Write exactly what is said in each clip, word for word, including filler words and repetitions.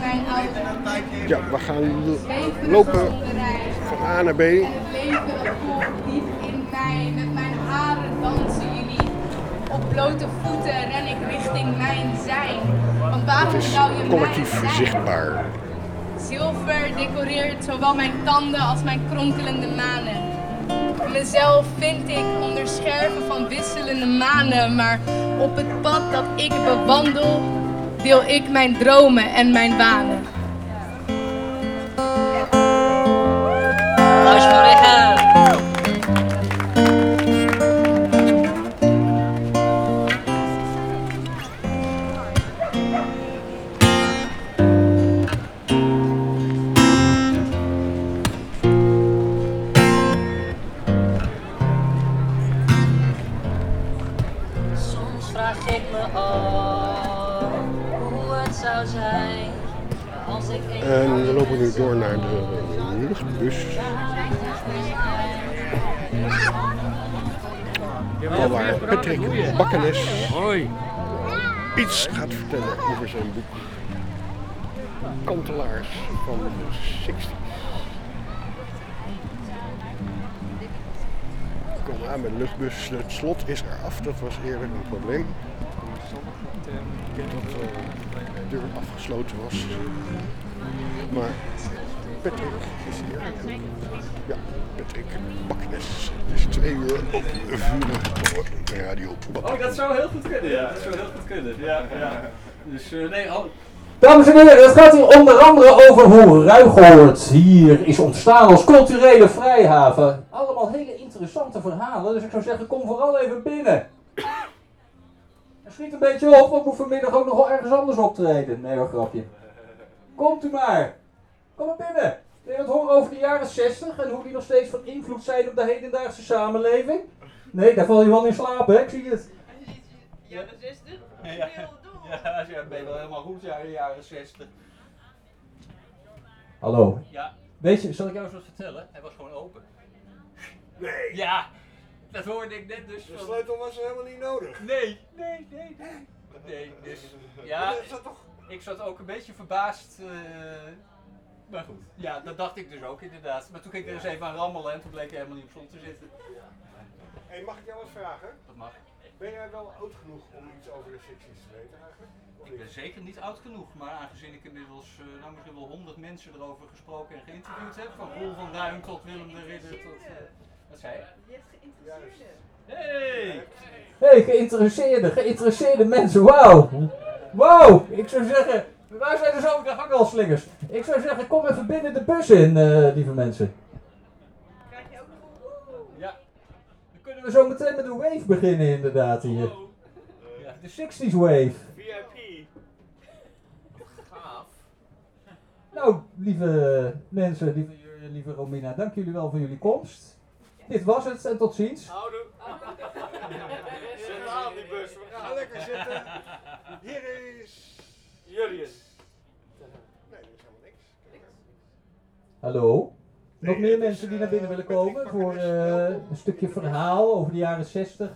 mijn auto. Ja, we gaan lopen van A naar B. En het leven komt diep in mij. Met mijn haren dansen jullie. Op blote voeten ren ik richting mijn zijn. Want waarom Het is zou je collectief mij zijn? zichtbaar. Zilver decoreert zowel mijn tanden als mijn kronkelende manen. Mezelf vind ik onder scherven van wisselende manen, maar op het pad dat ik bewandel, deel ik mijn dromen en mijn wanen. En we lopen nu door naar de luchtbus. Al waar Patrick Bakkenes iets gaat vertellen over zijn boek Kantelaars van de zestig's. We komen aan bij de luchtbus. Het slot is eraf, dat was eerder een probleem. Dat uh, de deur afgesloten was. Maar Patrick is hier. Ja, Patrick Bakkenes. Het is twee uur op Vuren Radio. Oh, dat zou heel goed kunnen, ja. Dat zou heel goed kunnen, ja. ja. Dus uh, nee, al... Dames en heren, het gaat hier onder andere over hoe Ruigoord hier is ontstaan als culturele vrijhaven. Allemaal hele interessante verhalen, dus ik zou zeggen, kom vooral even binnen. En schiet een beetje op, want ik moet vanmiddag ook nog wel ergens anders optreden. Nee hoor, grapje. Komt u maar. Kom maar binnen. Wil je het horen over de jaren zestig en hoe die nog steeds van invloed zijn op de hedendaagse samenleving? Nee, daar val je wel in slaap, hè? Ik zie het. Jaren zestig? Ja, ja. Ja, ja, ben je wel helemaal goed, ja, de jaren zestig. Hallo. Ja. Weet je, zal ik jou eens wat vertellen? Hij was gewoon open. Nee. Ja, dat hoorde ik net dus. De van... sleutel was helemaal niet nodig. Nee, nee, nee, nee. Nee, dus ja, ik zat ook een beetje verbaasd. Uh... Maar goed, ja, dat dacht ik dus ook inderdaad. Maar toen ging ik er eens even aan rammelen en toen bleek hij helemaal niet op zon te zitten. Hey, mag ik jou wat vragen? Dat mag. Ben jij wel oud genoeg om iets over de sixties te weten eigenlijk? Ik ben zeker niet oud genoeg, maar aangezien ik inmiddels uh, nou misschien wel honderd mensen erover gesproken en geïnterviewd heb, van Roel van Duin tot Willem de Ridder tot... Uh, wat zei je? Je hebt geïnteresseerden. Hey! Hey, geïnteresseerde, geïnteresseerde mensen, wauw! Wauw! Ik zou zeggen, waar zijn er zo de hangelslingers? Ik zou zeggen, kom even binnen de bus in, uh, lieve mensen. Krijg je ook nog een... Ja. Dan kunnen we zo meteen met de wave beginnen inderdaad hier. Ja. De zestig's wave. V I P. Gaaf. Nou, lieve mensen, lieve, lieve Romina, dank jullie wel voor jullie komst. Dit was het en tot ziens. Houdoe. Zet aan die bus, we gaan lekker zitten. Hier is... Julius. Nee, er is helemaal niks. Hallo? Nog Nee, meer het is, mensen die uh, naar binnen willen Patrick komen voor Bakkenes, uh, welkom. een stukje verhaal over de jaren zestig?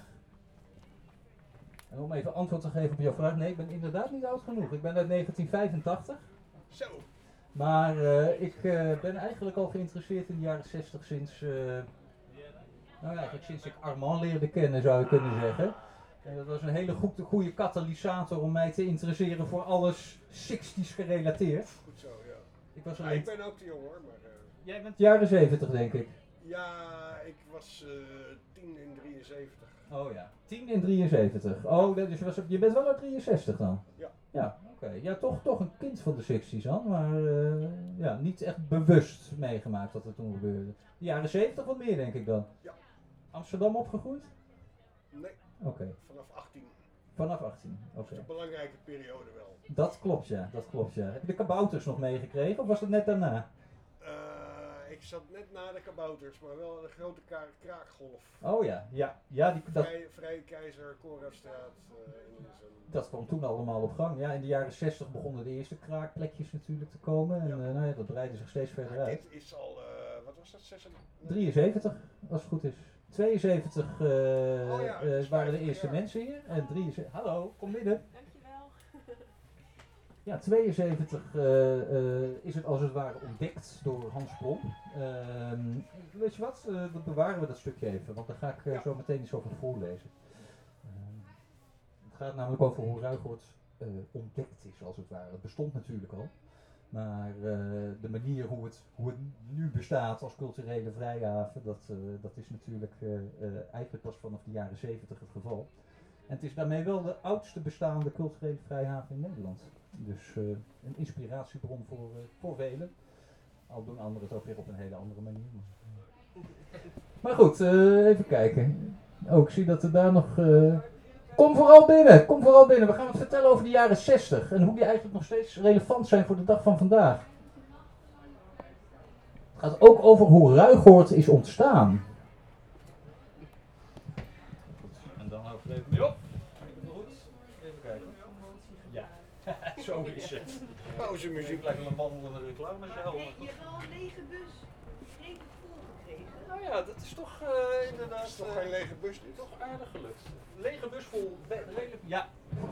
En om even antwoord te geven op jouw vraag, nee, ik ben inderdaad niet oud genoeg. Ik ben uit negentien vijfentachtig. Zo. Maar uh, ik uh, ben eigenlijk al geïnteresseerd in de jaren zestig sinds, uh, nou eigenlijk sinds ik Armand leerde kennen, zou je kunnen zeggen. En dat was een hele goed, goede katalysator om mij te interesseren voor alles zestig's gerelateerd. Goed zo, ja. Ik was Ja, alleen ik ben ook te jong hoor, maar... Uh, Jij bent jaren zeventig denk ik. ja, ik was uh, tien in drieënzeventig. Oh ja. tien in drieënzeventig. Oh, dat is, was, je bent wel uit drieënzestig dan? Ja. Ja, oké. Okay. Ja, toch, toch een kind van de zestig's dan, maar uh, ja, niet echt bewust meegemaakt wat er toen gebeurde. De jaren zeventig wat meer denk ik dan? Ja. Amsterdam opgegroeid? Nee. Oké. Okay. Vanaf achttien. Vanaf achttien, oké. Dat is een belangrijke periode wel. Dat klopt ja, dat klopt ja. Heb je de kabouters nog meegekregen of was dat net daarna? Uh, ik zat net na de kabouters, maar wel de grote ka- kraakgolf. Oh ja, ja. ja die, dat, Vrij, Vrije Keizer, Korastraat. Uh, dat kwam toen allemaal op gang. Ja, in de jaren zestig begonnen de eerste kraakplekjes natuurlijk te komen. En ja. uh, nou ja, dat breidde zich steeds verder ja, uit. Dit is al, uh, wat was dat? zesendertig? drieënzeventig, als het goed is. tweeënzeventig uh, oh ja, uh, waren de eerste jaar. mensen hier. En drieënzeventig, hallo, kom binnen. Dankjewel. Ja, tweeënzeventig uh, uh, is het als het ware ontdekt door Hans Blom. Uh, weet je wat, uh, dat bewaren we dat stukje even, want daar ga ik uh, zo meteen iets over voorlezen. Uh, het gaat namelijk over hoe Ruigoord uh, ontdekt is, als het ware. Het bestond natuurlijk al, maar uh, de manier hoe het, hoe het nu bestaat als culturele vrijhaven, dat, uh, dat is natuurlijk uh, uh, eigenlijk pas vanaf de jaren zeventig het geval. En het is daarmee wel de oudste bestaande culturele vrijhaven in Nederland. Dus uh, een inspiratiebron voor, uh, voor velen. Al doen anderen het ook weer op een hele andere manier. Maar goed, uh, even kijken. Oh, ik zie dat er daar nog... Uh... Kom vooral binnen, kom vooral binnen. We gaan het vertellen over de jaren zestig. En hoe die eigenlijk nog steeds relevant zijn voor de dag van vandaag. Het gaat ook over hoe Ruigoord is ontstaan. En dan hou ik er even mee op. Even kijken. Ja. Zo is het. Pauzemuziek. Lijkt wel een wandelende reclame. Je hebt al een lege bus. Geen gevoel gekregen. Nou ja, dat is toch uh, inderdaad... Dat is toch geen lege bus dit? Toch aardig gelukt. Lege bus vol... Lelijk, ja.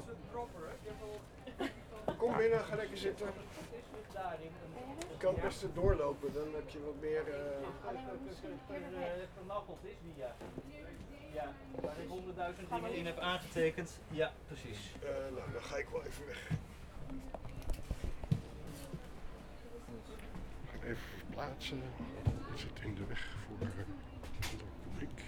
Kom binnen, ga lekker zitten. Je kan het best doorlopen, dan heb je wat meer... Uh... Vernacheld is die, ja. Ja, waar ik honderdduizend dingen in heb aangetekend. Ja, precies. Uh, nou, dan ga ik wel even weg. Even verplaatsen. Ik zit in de weg voor het publiek.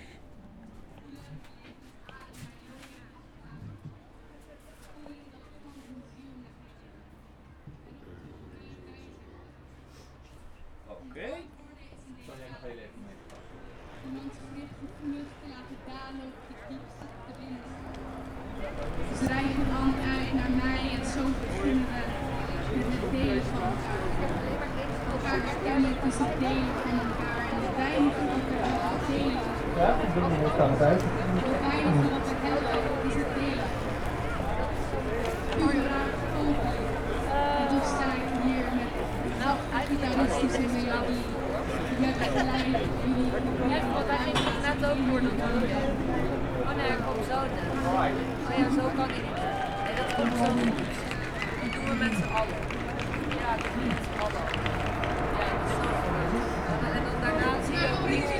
Oké. Okay. Zal jij nog heel even mee? Iemands gericht op vlucht te laten dalen op de diepste te wind. Ze reiken de hand uit naar mij en zo beginnen we met het delen van elkaar. Elkaar herkennen is het delen van elkaar en het weinige wat we hebben delen. Ja, ik ben er ook aan het uit. Het weinige wat we hebben is het delen. Choreograaf Vogel. En toch sta ik hier met gitaristische melodie. Met gelijk jullie. Ja, want hij ging het net ook voor doen. Oh nee, hij komt zo. Oh ja, zo kan hij niet. Nee, dat komt zo niet. Die doen we met z'n allen. Ja, dat doen we met z'n allen. Ja, dat is zo. En dan daarna zie je ook niets.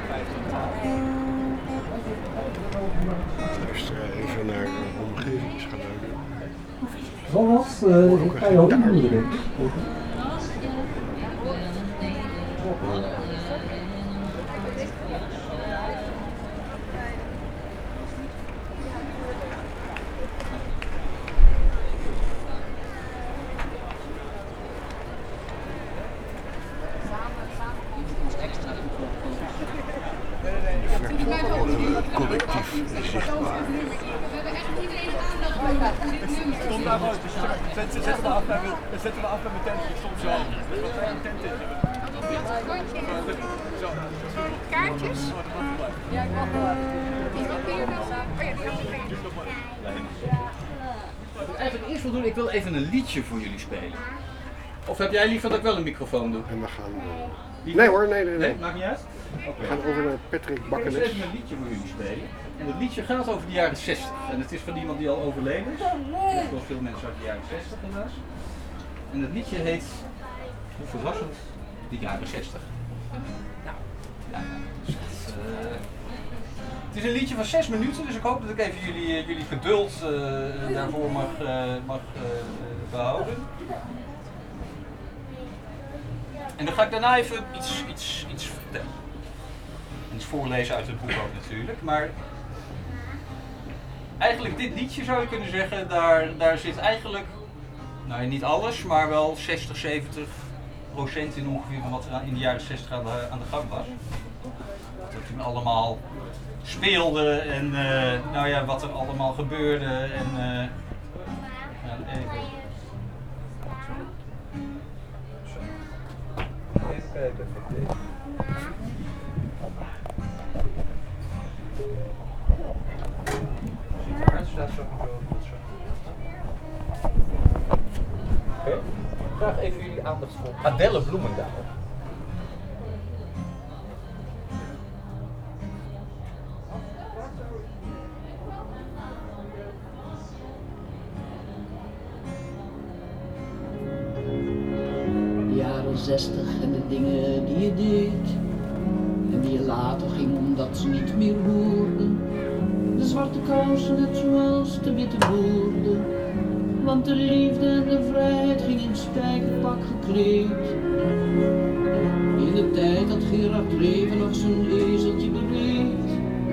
Luister even naar de omgevingsgeluiden. Ronald, uh, ik ga je ook niet doen. Collectief is zichtbaar. We hebben echt iedereen aandacht nodig voor dit nummer. Stond daar gewoon, zetten we af bij mijn, zetten we af bij mijn tent, ik stond zo. Wat zijn een tent in? Zo. Kaartjes? Ja, ik mag wel. Is dat weer wel? Oh ja, die had ik Eigenlijk eerst wil doen, ik wil even een liedje voor jullie spelen. Of heb jij liever dat ik wel een microfoon doe? En we gaan... Uh... Nee hoor, nee, nee, nee. Nee, maakt niet uit. We gaan over naar Patrick Ik wil Bakkenes. even een liedje voor jullie spelen. En het liedje gaat over de jaren zestig. En het is van iemand die al overleden is. Er zijn veel mensen uit de jaren zestig helaas. En het liedje heet, hoe verrassend, de jaren zestig. Nou, ja, dus het, uh, het is een liedje van zes minuten, dus ik hoop dat ik even jullie, jullie geduld uh, daarvoor mag, uh, mag uh, behouden. En dan ga ik daarna even iets, iets, iets vertellen. Iets voorlezen uit het boek ook natuurlijk, maar eigenlijk dit liedje zou je kunnen zeggen, daar, daar zit eigenlijk, nou niet alles, maar wel zestig, zeventig procent in ongeveer van wat er in de jaren zestig aan de, aan de gang was. Wat er toen allemaal speelde en uh, nou ja, wat er allemaal gebeurde en uh, ja, even. Even kijken. Oké, graag even jullie aandacht voor Adelle Bloemendaal. zestig en de dingen die je deed. En die je later ging omdat ze niet meer hoorden. De zwarte kousen net zoals de witte woorden. Want de liefde en de vrijheid ging in spijkerpak gekleed. In de tijd dat Gerard Reven nog zijn ezeltje bereed.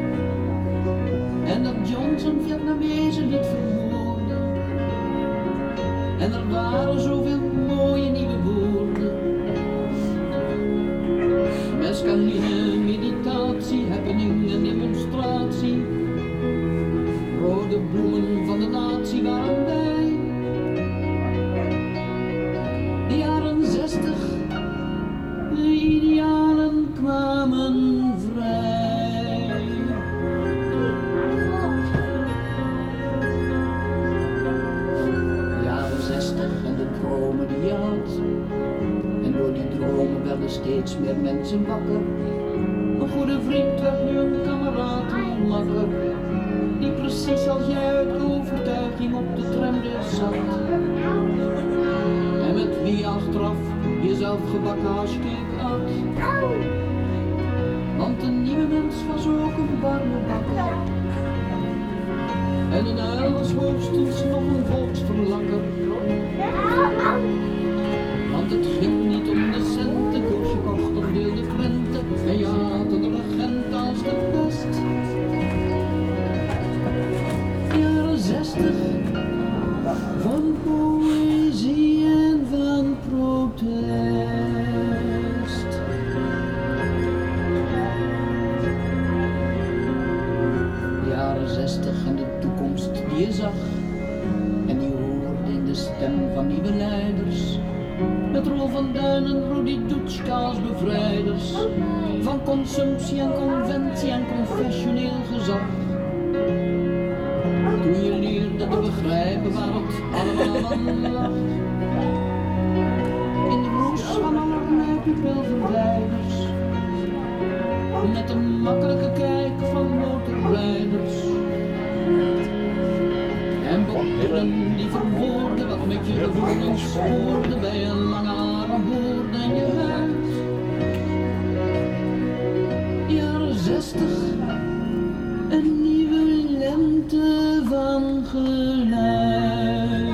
En dat John zijn Vietnamezen liet vermoorden. En er waren zoveel mooie nieuwe woorden. Mescaline, meditatie, happening en demonstratie. Rode bloemen van de natie waren wij. De jaren zestig, de idealen kwamen vrij. De jaren zestig en de dromen die je had. En door die dromen werden steeds meer mensen wakker. Een goede vriend werd nu een kameraad, een makker. Die precies als jij uit overtuiging op de tram dus zat. En met wie achteraf jezelf gebakken hashcake at. Want een nieuwe mens was ook een warme bakker. En een uil was hoogstens nog een volksverlakker. Want het ging niet om de centen, koos je kocht of deelde krenten. En je haatte de regent als de pest. Jaren zestig, van poëzie en van protest. Jaren zestig en de toekomst die je zag. En die hoorde in de stem van nieuwe leiders. Met Rol van Duin en Rudy Dutschke als bevrijders. Van consumptie en conventie en confessioneel gezag. Toen je leerde te begrijpen waar het allemaal aan lag. In de roes van allerlei pupilverwijders. Met een makkelijke kijk van motorrijders. En bottelen die verwoorden wat met je gevoelens spoorde. Bij een lange haren hoorde en je huid. Jaren zestig, een nieuwe lente van geluid.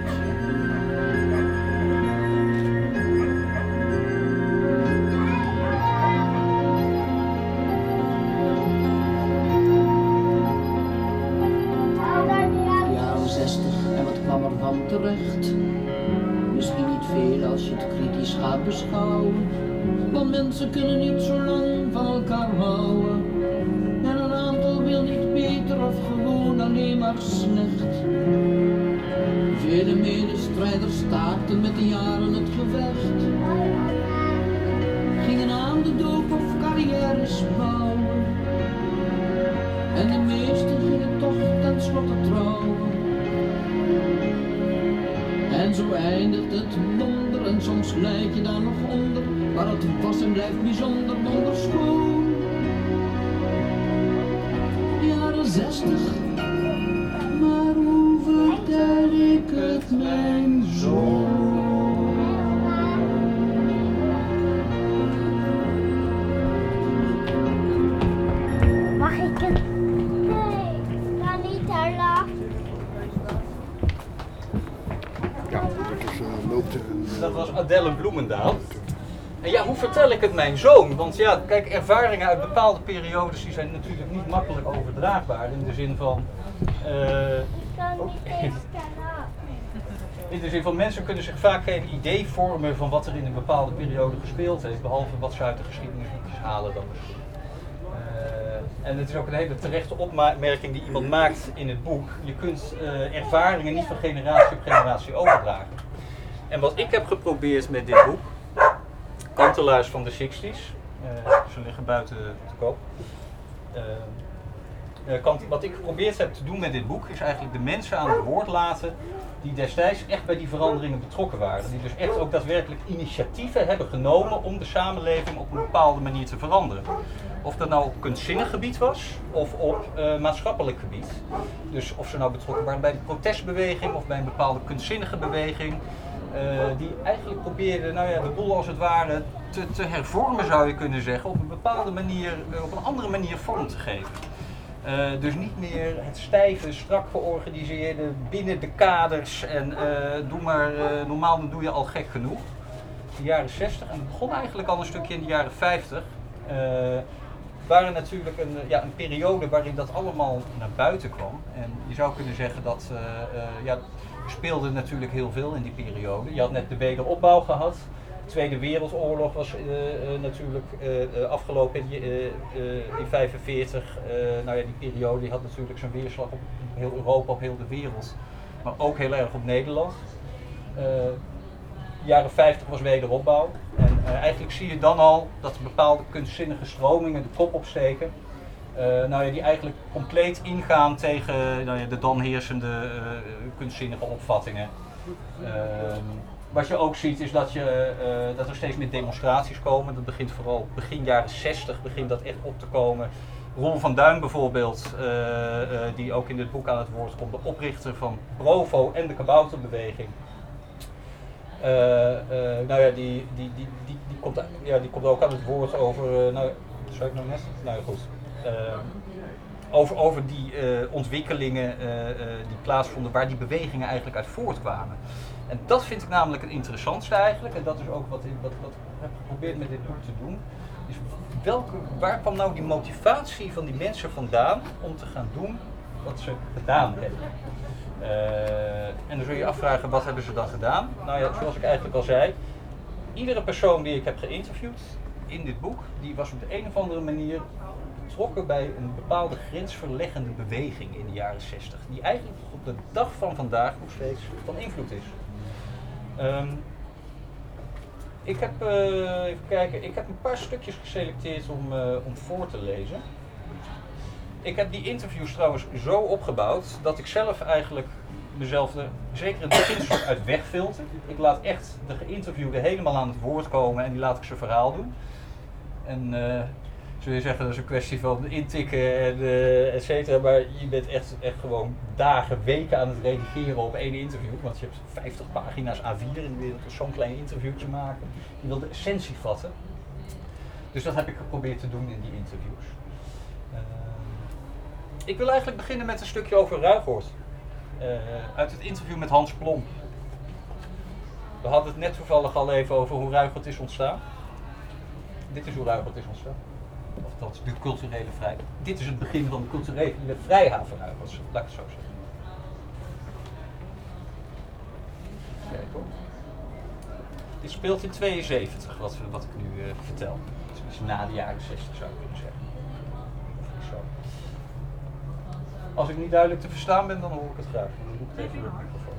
Jaren zestig en wat kwam er van terecht? Misschien niet veel als je het kritisch gaat beschouwen. Want mensen kunnen niet zo lang van elkaar houden. En een aantal wil niet beter of gewoon alleen maar slecht. Vele medestrijders staakten met de jaren het gevecht. Gingen aan de doop of carrières bouwen. En de meesten gingen toch tenslotte trouwen. En zo eindigt het wonder en soms lijk je daar nog onder. Maar het was en blijft bijzonder wonderschoon. Jaren zestig, maar hoe vertel ik het mijn zoon? Mag ik het? Nee, ga niet daar lachen. Ja, dat is uh, loopt. Uh, Dat was Adelle Bloemendaal. En ja, hoe vertel ik het mijn zoon? Want ja, kijk, ervaringen uit bepaalde periodes die zijn natuurlijk niet makkelijk overdraagbaar. In de zin van... Uh, Ik kan niet eens kanaal. in de zin van mensen kunnen zich vaak geen idee vormen van wat er in een bepaalde periode gespeeld heeft. Behalve wat ze uit de geschiedenisboekjes halen dan misschien. Uh, en het is ook een hele terechte opmerking die iemand maakt in het boek. Je kunt uh, ervaringen niet van generatie op generatie overdragen. En wat ik heb geprobeerd met dit boek, Kantelaars van de zestig's, uh, ze liggen buiten te koop. Uh, uh, kant, wat ik geprobeerd heb te doen met dit boek is eigenlijk de mensen aan het woord laten die destijds echt bij die veranderingen betrokken waren. Die dus echt ook daadwerkelijk initiatieven hebben genomen om de samenleving op een bepaalde manier te veranderen. Of dat nou op kunstzinnig gebied was of op uh, maatschappelijk gebied. Dus of ze nou betrokken waren bij de protestbeweging of bij een bepaalde kunstzinnige beweging. Uh, die eigenlijk probeerde nou ja, de boel als het ware te, te hervormen, zou je kunnen zeggen, op een bepaalde manier, uh, op een andere manier vorm te geven. Uh, dus niet meer het stijve, strak georganiseerde binnen de kaders en uh, doe maar, uh, normaal dan doe je al gek genoeg. De jaren zestig, en het begon eigenlijk al een stukje in de jaren vijftig, uh, waren natuurlijk een, ja, een periode waarin dat allemaal naar buiten kwam. En je zou kunnen zeggen dat, uh, uh, ja, er speelde natuurlijk heel veel in die periode. Je had net de wederopbouw gehad. De Tweede Wereldoorlog was uh, uh, natuurlijk uh, afgelopen in, uh, uh, in vijfenveertig. Uh, nou ja, die periode die had natuurlijk zijn weerslag op heel Europa, op heel de wereld. Maar ook heel erg op Nederland. Uh, jaren vijftig was wederopbouw. En uh, eigenlijk zie je dan al dat bepaalde kunstzinnige stromingen de kop opsteken. Uh, nou ja, die eigenlijk compleet ingaan tegen nou ja, de dan heersende uh, kunstzinnige opvattingen. Uh, wat je ook ziet is dat, je, uh, dat er steeds meer demonstraties komen. Dat begint vooral begin jaren zestig begint dat echt op te komen. Roel van Duin bijvoorbeeld, uh, uh, die ook in dit boek aan het woord komt, de oprichter van Provo en de kabouterbeweging. Uh, uh, nou ja, die, die, die, die, die, komt, ja, die komt ook aan het woord over, uh, nou, zou ik nou net? Nou ja, goed. Uh, over, over die uh, ontwikkelingen uh, uh, die plaatsvonden, waar die bewegingen eigenlijk uit voortkwamen. En dat vind ik namelijk het interessantste eigenlijk, en dat is ook wat ik, wat, wat ik heb geprobeerd met dit boek te doen. Is welke, waar kwam nou die motivatie van die mensen vandaan om te gaan doen wat ze gedaan hebben? Uh, en dan zul je je afvragen, wat hebben ze dan gedaan? Nou ja, zoals ik eigenlijk al zei, iedere persoon die ik heb geïnterviewd in dit boek, die was op de een of andere manier betrokken bij een bepaalde grensverleggende beweging in de jaren zestig, die eigenlijk op de dag van vandaag nog steeds van invloed is. Um, ik heb, uh, even kijken, ik heb een paar stukjes geselecteerd om, uh, om voor te lezen. Ik heb die interviews trouwens zo opgebouwd dat ik zelf eigenlijk mezelf er zeker in het begin uit wegfilter. Ik laat echt de geïnterviewde helemaal aan het woord komen en die laat ik zijn verhaal doen. En uh, zul je zeggen, dat is een kwestie van intikken en uh, et cetera, maar je bent echt, echt gewoon dagen, weken aan het redigeren op één interview, want je hebt vijftig pagina's A vier en je wilt zo'n klein interviewtje maken. Je wil de essentie vatten. Dus dat heb ik geprobeerd te doen in die interviews. Uh, ik wil eigenlijk beginnen met een stukje over Ruigoord. Uh, uit het interview met Hans Plomp. We hadden het net toevallig al even over hoe Ruigoord is ontstaan. Dit is hoe Ruigoord is ontstaan. Of dat de culturele vrij. Dit is het begin van de culturele vrijhaven Ruigoord, laat ik het zo zeggen. Kijk hoor. Dit speelt in tweeënzeventig, wat, wat ik nu uh, vertel. Dus na de jaren zestig zou ik kunnen zeggen. Of zo. Als ik niet duidelijk te verstaan ben, dan hoor ik het graag. Dan doe ik het even door de microfoon.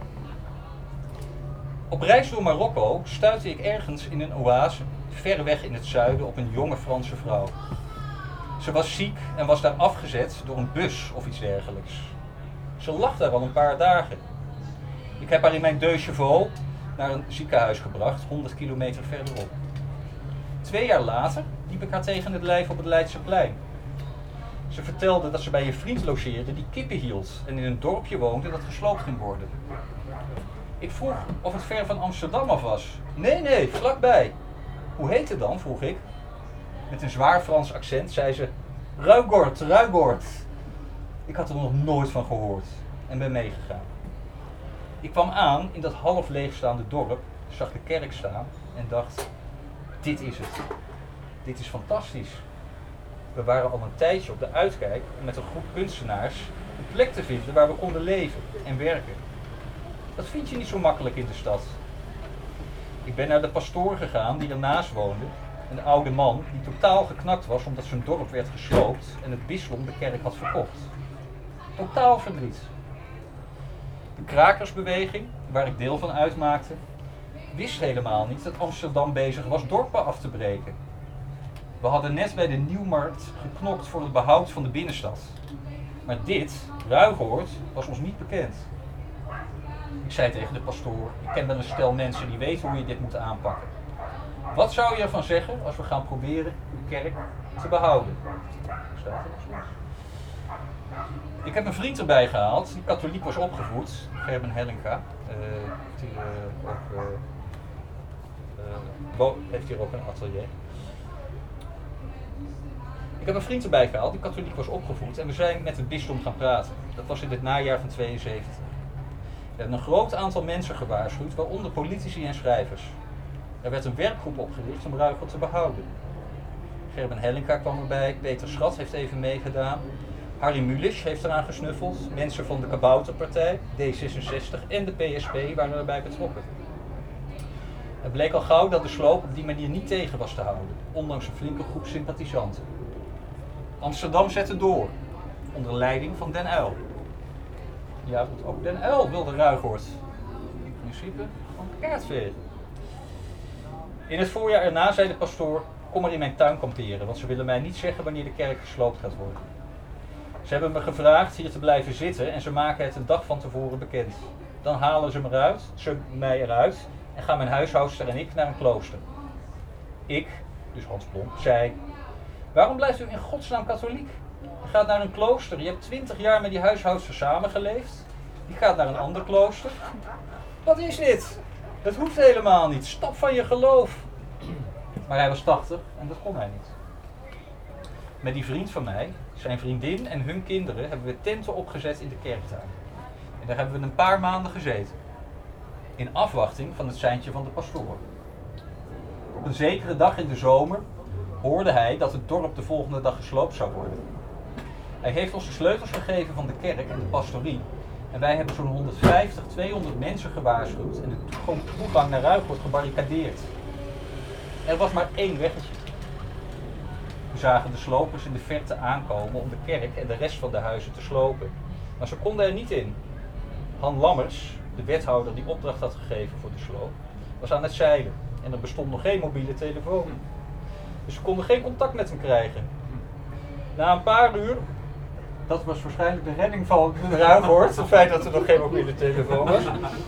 Op reis door Marokko stuitte ik ergens in een oase, ver weg in het zuiden, op een jonge Franse vrouw. Ze was ziek en was daar afgezet door een bus of iets dergelijks. Ze lag daar al een paar dagen. Ik heb haar in mijn deux chevaux naar een ziekenhuis gebracht, honderd kilometer verderop. Twee jaar later liep ik haar tegen het lijf op het Leidseplein. Ze vertelde dat ze bij een vriend logeerde die kippen hield en in een dorpje woonde dat gesloopt ging worden. Ik vroeg of het ver van Amsterdam af was. Nee, nee, vlakbij. Hoe heet het dan, vroeg ik. Met een zwaar Frans accent zei ze, Ruigoord, Ruigoord. Ik had er nog nooit van gehoord en ben meegegaan. Ik kwam aan in dat half leegstaande dorp, zag de kerk staan en dacht, dit is het. Dit is fantastisch. We waren al een tijdje op de uitkijk om met een groep kunstenaars een plek te vinden waar we konden leven en werken. Dat vind je niet zo makkelijk in de stad. Ik ben naar de pastoor gegaan die ernaast woonde, een oude man die totaal geknakt was omdat zijn dorp werd gesloopt en het bisdom de kerk had verkocht. Totaal verdriet. De krakersbeweging, waar ik deel van uitmaakte, wist helemaal niet dat Amsterdam bezig was dorpen af te breken. We hadden net bij de Nieuwmarkt geknokt voor het behoud van de binnenstad. Maar dit, Ruigoord, was ons niet bekend. Ik zei tegen de pastoor, ik ken wel een stel mensen die weten hoe je dit moet aanpakken. Wat zou je ervan zeggen als we gaan proberen de kerk te behouden? Staat er nog steeds? Ik heb een vriend erbij gehaald, die katholiek was opgevoed, Gerben Hellinga. Uh, heeft, hier, uh, ook, uh, uh, wo- heeft hier ook een atelier. Ik heb een vriend erbij gehaald, die katholiek was opgevoed en we zijn met het bisdom gaan praten. Dat was in het najaar van tweeënzeventig. We hebben een groot aantal mensen gewaarschuwd, waaronder politici en schrijvers. Er werd een werkgroep opgericht om Ruigoord te behouden. Gerben Hellinga kwam erbij, Peter Schat heeft even meegedaan. Harry Mulisch heeft eraan gesnuffeld, mensen van de Kabouterpartij, D zesenzestig en de P S P waren erbij betrokken. Het bleek al gauw dat de sloop op die manier niet tegen was te houden, ondanks een flinke groep sympathisanten. Amsterdam zette door, onder leiding van Den Uyl. Ja, want ook Den Uyl wilde Ruigoord in principe van kaart vegen. In het voorjaar erna zei de pastoor, kom maar in mijn tuin kamperen, want ze willen mij niet zeggen wanneer de kerk gesloopt gaat worden. Ze hebben me gevraagd hier te blijven zitten en ze maken het een dag van tevoren bekend. Dan halen ze me eruit, ze mij eruit en gaan mijn huishoudster en ik naar een klooster. Ik, dus Hans Blom, zei, waarom blijft u in godsnaam katholiek? Je gaat naar een klooster, je hebt twintig jaar met die huishoudster samengeleefd. Die gaat naar een ander klooster. Wat is dit? Dat hoeft helemaal niet, stap van je geloof. Maar hij was tachtig en dat kon hij niet. Met die vriend van mij, zijn vriendin en hun kinderen hebben we tenten opgezet in de kerktuin. En daar hebben we een paar maanden gezeten. In afwachting van het seintje van de pastoor. Op een zekere dag in de zomer hoorde hij dat het dorp de volgende dag gesloopt zou worden. Hij heeft ons de sleutels gegeven van de kerk en de pastorie. En wij hebben zo'n honderdvijftig, tweehonderd mensen gewaarschuwd en de toegang naar Ruigoord gebarricadeerd. Er was maar één weggetje. We zagen de slopers in de verte aankomen om de kerk en de rest van de huizen te slopen. Maar ze konden er niet in. Han Lammers, de wethouder die opdracht had gegeven voor de sloop, was aan het zeilen. En er bestond nog geen mobiele telefoon. Dus ze konden geen contact met hem krijgen. Na een paar uur, dat was waarschijnlijk de redding van Ruigoord, het feit dat er nog geen mobiele telefoon was.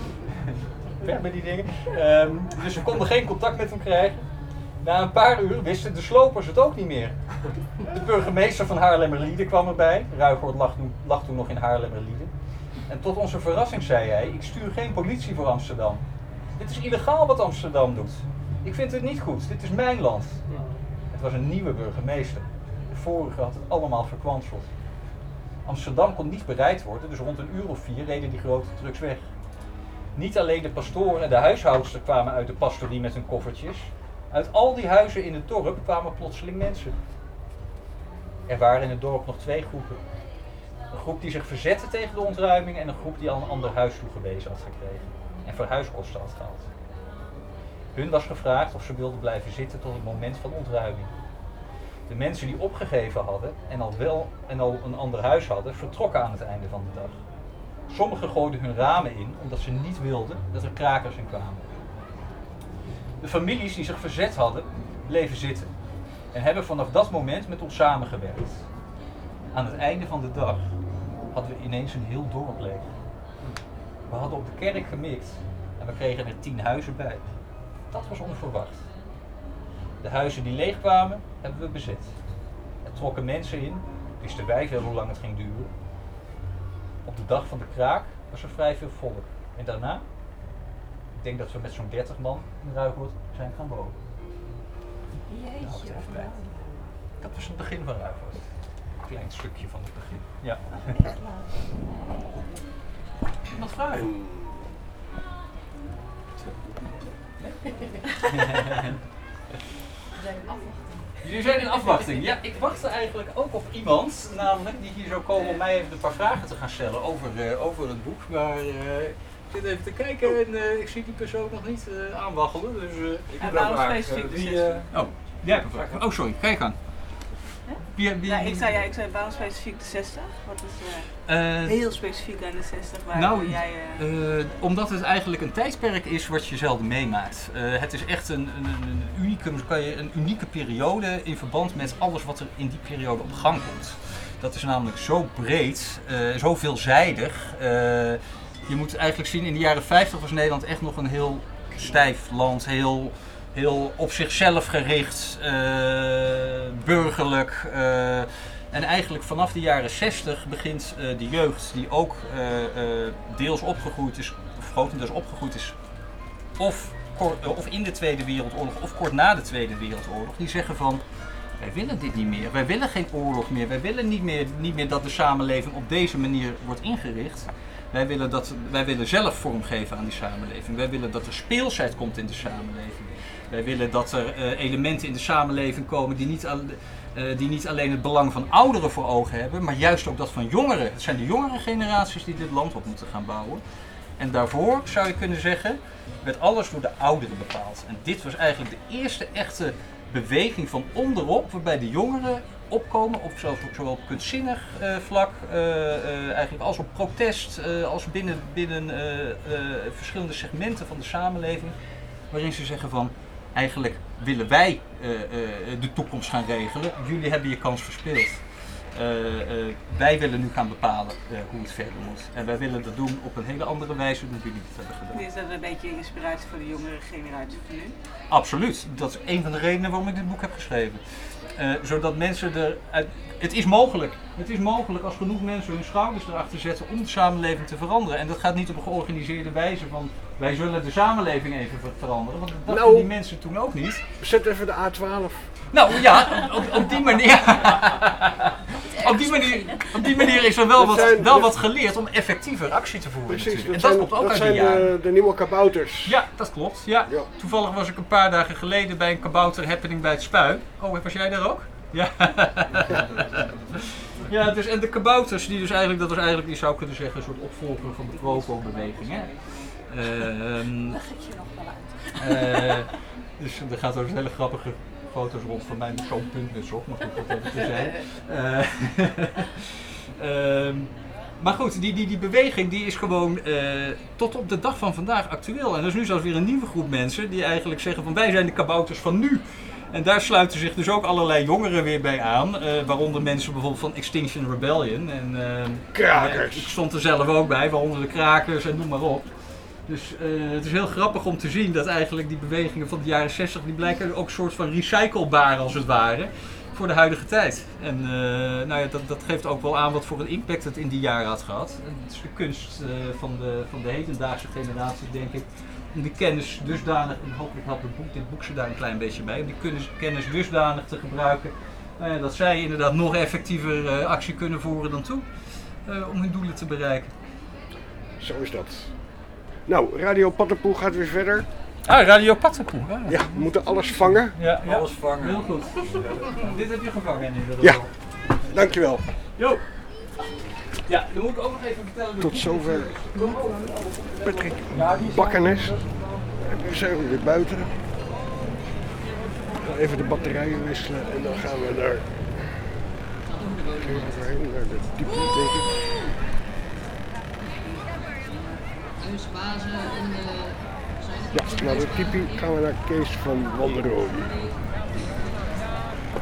Weg met die dingen. Um, dus ze konden geen contact met hem krijgen. Na een paar uur wisten de slopers het ook niet meer. De burgemeester van Haarlemmerlieden kwam erbij. Ruigoord lag, lag toen nog in Haarlemmerlieden. En tot onze verrassing zei hij, ik stuur geen politie voor Amsterdam. Dit is illegaal wat Amsterdam doet. Ik vind het niet goed, dit is mijn land. Het was een nieuwe burgemeester. De vorige had het allemaal verkwanseld. Amsterdam kon niet bereikt worden, dus rond een uur of vier reden die grote trucks weg. Niet alleen de pastoor en de huishoudster kwamen uit de pastorie met hun koffertjes. Uit al die huizen in het dorp kwamen plotseling mensen. Er waren in het dorp nog twee groepen. Een groep die zich verzette tegen de ontruiming en een groep die al een ander huis toegewezen had gekregen en verhuiskosten had gehad. Hun was gevraagd of ze wilden blijven zitten tot het moment van ontruiming. De mensen die opgegeven hadden en al wel en al een ander huis hadden, vertrokken aan het einde van de dag. Sommigen gooiden hun ramen in omdat ze niet wilden dat er krakers in kwamen. De families die zich verzet hadden, bleven zitten en hebben vanaf dat moment met ons samengewerkt. Aan het einde van de dag hadden we ineens een heel dorp leeg. We hadden op de kerk gemikt en we kregen er tien huizen bij. Dat was onverwacht. De huizen die leeg kwamen, hebben we bezet. Er trokken mensen in, wisten wij veel hoe lang het ging duren. Op de dag van de kraak was er vrij veel volk. En daarna, ik denk dat we met zo'n dertig man in Ruigoord zijn gaan wonen. Jeetje. Nou, dat was het begin van Ruigoord. Een klein stukje van het begin. Ja. Iemand vragen? Jullie zijn in afwachting. Ja, ik wachtte eigenlijk ook op iemand, namelijk die hier zou komen om mij even een paar vragen te gaan stellen over, uh, over het boek. Maar uh, ik zit even te kijken en uh, ik zie die persoon nog niet uh, aanwaggelen. Dus uh, ik en waarom specifiek uh, wie, uh, Oh, jij hebt een vraag. Oh, sorry, kijk aan. Wie, wie, ja, ik zei, ja, ik zei waarom specifiek de zestig? Wat is uh, uh, heel specifiek aan de zestig? Waar nou, jij, uh... Uh, omdat het eigenlijk een tijdperk is wat je zelden meemaakt. Uh, het is echt een, een, een, unicum, kan je, een unieke periode in verband met alles wat er in die periode op gang komt. Dat is namelijk zo breed, uh, zo veelzijdig. Uh, je moet eigenlijk zien, in de jaren vijftig was Nederland echt nog een heel stijf land, heel... Heel op zichzelf gericht, uh, burgerlijk. Uh, En eigenlijk vanaf de jaren zestig begint uh, de jeugd die ook uh, uh, deels opgegroeid is, of grotendeels opgegroeid is, of, kort, uh, of in de Tweede Wereldoorlog of kort na de Tweede Wereldoorlog, die zeggen van wij willen dit niet meer, wij willen geen oorlog meer, wij willen niet meer, niet meer dat de samenleving op deze manier wordt ingericht. Wij willen, dat, wij willen zelf vormgeven aan die samenleving, wij willen dat er speelsheid komt in de samenleving. Wij willen dat er uh, elementen in de samenleving komen die niet, al, uh, die niet alleen het belang van ouderen voor ogen hebben, maar juist ook dat van jongeren. Het zijn de jongere generaties die dit land op moeten gaan bouwen. En daarvoor, zou je kunnen zeggen, werd alles door de ouderen bepaald. En dit was eigenlijk de eerste echte beweging van onderop, waarbij de jongeren opkomen, op zelfs ook zowel op kunstzinnig uh, vlak, uh, uh, eigenlijk als op protest, uh, als binnen, binnen uh, uh, verschillende segmenten van de samenleving, waarin ze zeggen van, eigenlijk willen wij uh, uh, de toekomst gaan regelen, jullie hebben je kans verspeeld. Uh, uh, wij willen nu gaan bepalen uh, hoe het verder moet. En wij willen dat doen op een hele andere wijze dan jullie het hebben gedaan. Is dat een beetje inspiratie voor de jongere generatie van nu? Absoluut. Dat is een van de redenen waarom ik dit boek heb geschreven. Uh, zodat mensen er... Uit, het is mogelijk. Het is mogelijk als genoeg mensen hun schouders erachter zetten om de samenleving te veranderen. En dat gaat niet op een georganiseerde wijze van wij zullen de samenleving even veranderen. Want dat dachten nou, die mensen toen ook niet. Zet even de A twaalf. Nou ja, op, op die manier... Op die, manier, op die manier is er wel, wat, zijn, wel wat geleerd om effectiever actie te voeren. Precies, dat, en dat zijn, komt ook dat uit zijn de jaren. De, de nieuwe kabouters. Ja, dat klopt. Ja. Ja. Toevallig was ik een paar dagen geleden bij een kabouter happening bij het Spui. Oh, was jij daar ook? Ja. Ja, dus, en de kabouters, die dus eigenlijk, dat was eigenlijk, je zou kunnen zeggen, een soort opvolger van de Provo-beweging. Hè? Uh, um, Leg ik je nog wel uit. Uh, dus er gaat ook een hele grappige foto's rond van mij met zo'n puntmuts op, maar goed, dat even te zijn. Uh, um, maar goed, die, die, die beweging die is gewoon uh, tot op de dag van vandaag actueel. En er is nu zelfs weer een nieuwe groep mensen die eigenlijk zeggen van wij zijn de kabouters van nu. En daar sluiten zich dus ook allerlei jongeren weer bij aan, uh, waaronder mensen bijvoorbeeld van Extinction Rebellion. En, uh, krakers! Uh, ik stond er zelf ook bij, waaronder de krakers en noem maar op. Dus uh, het is heel grappig om te zien dat eigenlijk die bewegingen van de jaren zestig, die blijken ook een soort van recyclebaar als het ware, voor de huidige tijd. En uh, nou ja, dat, dat geeft ook wel aan wat voor een impact het in die jaren had gehad. En het is de kunst uh, van, de, van de hedendaagse generatie, denk ik, om die kennis dusdanig, en hopelijk helpt het boek, dit boek ze daar een klein beetje bij, om die kennis, kennis dusdanig te gebruiken uh, dat zij inderdaad nog effectiever uh, actie kunnen voeren dan toen, uh, om hun doelen te bereiken. Zo is dat. Nou, Radio Pattenpoel gaat weer verder. Ah, Radio Pattenpoel. Ja, ja, we moeten alles vangen. Ja, ja. Alles vangen. Heel goed. Dit heb je gevangen in ieder geval. Ja, dankjewel. Jo. Ja, dan moet ik ook nog even vertellen... Tot zover Patrick Bakkenes. Nu zijn we weer buiten. We gaan even de batterijen wisselen en dan gaan we naar... Overheen naar de diepte, denk ik. Ja, naar de tipi gaan we naar Kees van Wanrooy.